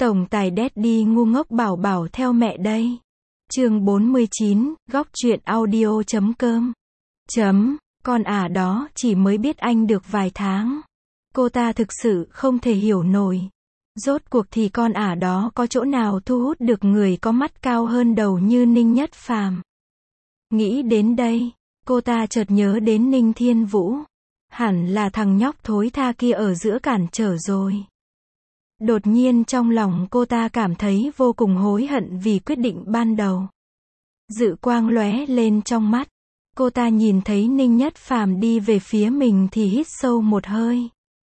Tổng tài Daddy ngu ngốc bảo bảo theo mẹ đây. Chương 49, góc truyện audio.com. Con đó chỉ mới biết anh được vài tháng. Cô ta thực sự không thể hiểu nổi. Rốt cuộc thì con đó có chỗ nào thu hút được người có mắt cao hơn đầu như Ninh Nhất Phàm. Nghĩ đến đây, cô ta chợt nhớ đến Ninh Thiên Vũ. Hẳn là thằng nhóc thối tha kia ở giữa cản trở rồi. Đột nhiên trong lòng cô ta cảm thấy vô cùng hối hận vì quyết định ban đầu. Dự quang lóe lên trong mắt. Cô ta nhìn thấy Ninh Nhất Phàm đi về phía mình thì hít sâu một hơi.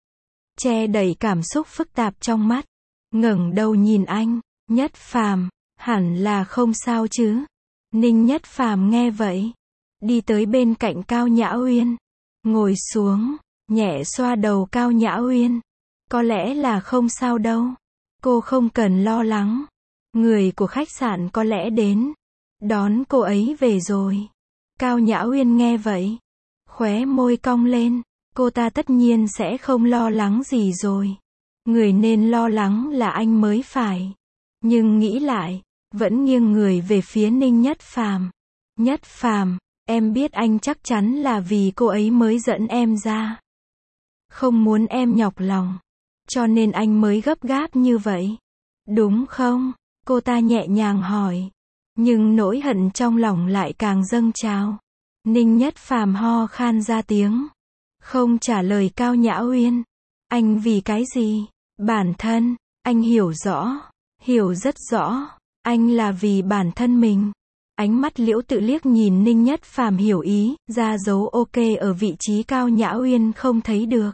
Che đậy cảm xúc phức tạp trong mắt. Ngẩng đầu nhìn anh. Nhất Phàm, hẳn là không sao chứ. Ninh Nhất Phàm nghe vậy. Đi tới bên cạnh Cao Nhã Uyên. Ngồi xuống, nhẹ xoa đầu Cao Nhã Uyên. Có lẽ là không sao đâu. Cô không cần lo lắng. Người của khách sạn có lẽ đến đón cô ấy về rồi. Cao Nhã Uyên nghe vậy. Khóe môi cong lên. Cô ta tất nhiên sẽ không lo lắng gì rồi. Người nên lo lắng là anh mới phải. Nhưng nghĩ lại, vẫn nghiêng người về phía Ninh Nhất Phàm. Nhất Phàm, em biết anh chắc chắn là vì cô ấy mới dẫn em ra. Không muốn em nhọc lòng. Cho nên anh mới gấp gáp như vậy. Đúng không? Cô ta nhẹ nhàng hỏi. Nhưng nỗi hận trong lòng lại càng dâng trào. Ninh Nhất Phàm ho khan ra tiếng. Không trả lời Cao Nhã Uyên. Anh vì cái gì? Bản thân, anh hiểu rõ. Hiểu rất rõ. Anh là vì bản thân mình. Ánh mắt Liễu Tự liếc nhìn Ninh Nhất Phàm hiểu ý, ra dấu ok ở vị trí Cao Nhã Uyên không thấy được.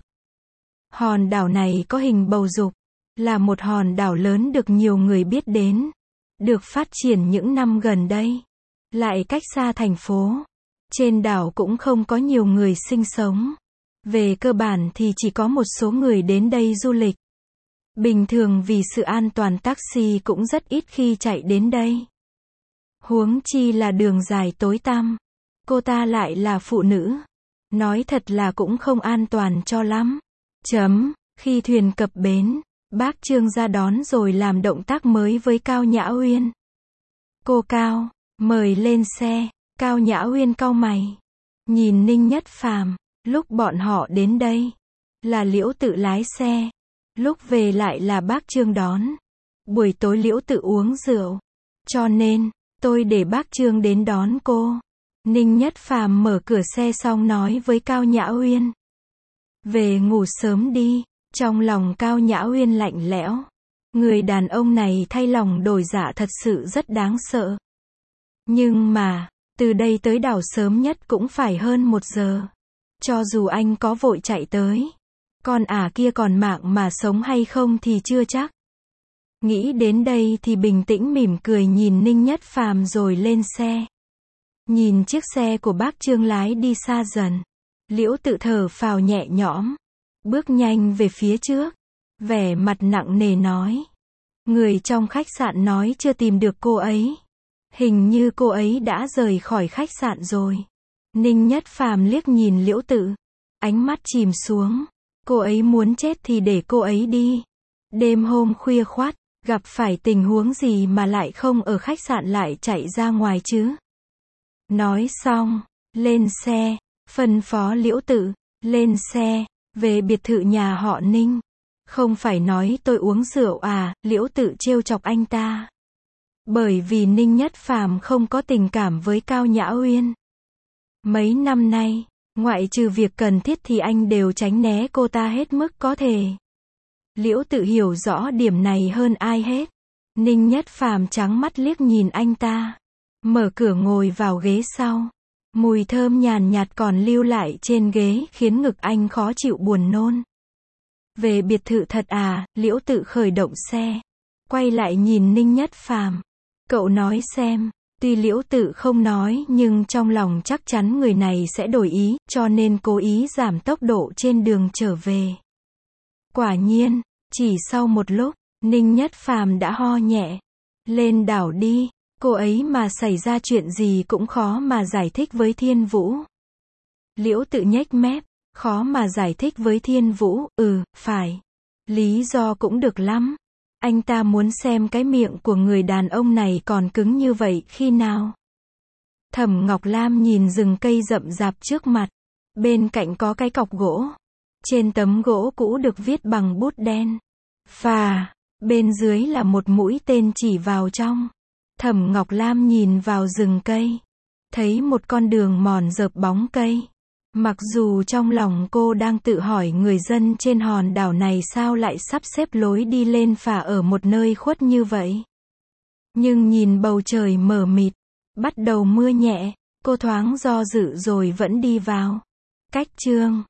Hòn đảo này có hình bầu dục, là một hòn đảo lớn được nhiều người biết đến, được phát triển những năm gần đây, lại cách xa thành phố. Trên đảo cũng không có nhiều người sinh sống. Về cơ bản thì chỉ có một số người đến đây du lịch. Bình thường vì sự an toàn taxi cũng rất ít khi chạy đến đây. Huống chi là đường dài tối tăm. Cô ta lại là phụ nữ. Nói thật là cũng không an toàn cho lắm. Khi thuyền cập bến, bác Trương ra đón rồi làm động tác mới với Cao Nhã Uyên. Cô Cao, mời lên xe. Cao Nhã Uyên cau mày. Nhìn Ninh Nhất Phàm. Lúc bọn họ đến đây, là Liễu Tự lái xe. Lúc về lại là bác Trương đón. Buổi tối Liễu Tự uống rượu. Cho nên, tôi để bác Trương đến đón cô. Ninh Nhất Phàm mở cửa xe xong nói với Cao Nhã Uyên. Về ngủ sớm đi. Trong lòng Cao Nhã Uyên lạnh lẽo. Người đàn ông này thay lòng đổi dạ thật sự rất đáng sợ. Nhưng mà, từ đây tới đảo sớm nhất cũng phải hơn 1 giờ. Cho dù anh có vội chạy tới, con kia còn mạng mà sống hay không thì chưa chắc. Nghĩ đến đây thì bình tĩnh mỉm cười nhìn Ninh Nhất Phàm rồi lên xe. Nhìn chiếc xe của bác Trương lái đi xa dần. Liễu Tự thở phào nhẹ nhõm. Bước nhanh về phía trước. Vẻ mặt nặng nề nói. Người trong khách sạn nói chưa tìm được cô ấy. Hình như cô ấy đã rời khỏi khách sạn rồi. Ninh Nhất Phàm liếc nhìn Liễu Tự. Ánh mắt chìm xuống. Cô ấy muốn chết thì để cô ấy đi. Đêm hôm khuya khoắt, gặp phải tình huống gì mà lại không ở khách sạn lại chạy ra ngoài chứ? Nói xong, lên xe, phân phó Liễu Tự, lên xe, về biệt thự nhà họ Ninh. Không phải nói tôi uống rượu à, Liễu Tự trêu chọc anh ta. Bởi vì Ninh Nhất Phàm không có tình cảm với Cao Nhã Uyên. Mấy năm nay, ngoại trừ việc cần thiết thì anh đều tránh né cô ta hết mức có thể. Liễu Tự hiểu rõ điểm này hơn ai hết. Ninh Nhất Phàm trắng mắt liếc nhìn anh ta. Mở cửa ngồi vào ghế sau. Mùi thơm nhàn nhạt còn lưu lại trên ghế khiến ngực anh khó chịu buồn nôn. Về biệt thự thật à, Liễu Tự khởi động xe. Quay lại nhìn Ninh Nhất Phàm. Cậu nói xem. Tuy Liễu Tự không nói nhưng trong lòng chắc chắn người này sẽ đổi ý, cho nên cố ý giảm tốc độ trên đường trở về. Quả nhiên, chỉ sau một lúc, Ninh Nhất Phàm đã ho nhẹ. Lên đảo đi, cô ấy mà xảy ra chuyện gì cũng khó mà giải thích với Thiên Vũ. Liễu Tự nhếch mép, khó mà giải thích với Thiên Vũ, phải. Lý do cũng được lắm. Anh ta muốn xem cái miệng của người đàn ông này còn cứng như vậy khi nào. Thẩm Ngọc Lam nhìn rừng cây rậm rạp trước mặt. Bên cạnh có cái cọc gỗ. Trên tấm gỗ cũ được viết bằng bút đen. Phà. Bên dưới là một mũi tên chỉ vào trong. Thẩm Ngọc Lam nhìn vào rừng cây. Thấy một con đường mòn rợp bóng cây. Mặc dù trong lòng cô đang tự hỏi người dân trên hòn đảo này sao lại sắp xếp lối đi lên phà ở một nơi khuất như vậy. Nhưng nhìn bầu trời mờ mịt, bắt đầu mưa nhẹ, cô thoáng do dự rồi vẫn đi vào. Cách chương